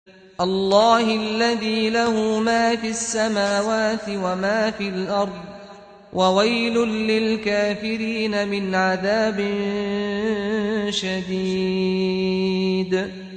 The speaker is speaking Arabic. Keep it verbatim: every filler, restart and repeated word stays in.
اللَّهِ الَّذِي لَهُ مَا فِي السَّمَاوَاتِ وَمَا فِي الْأَرْضِ ۗ وَوَيْلٌ لِّلْكَافِرِينَ مِنْ عَذَابٍ شَدِيدٍ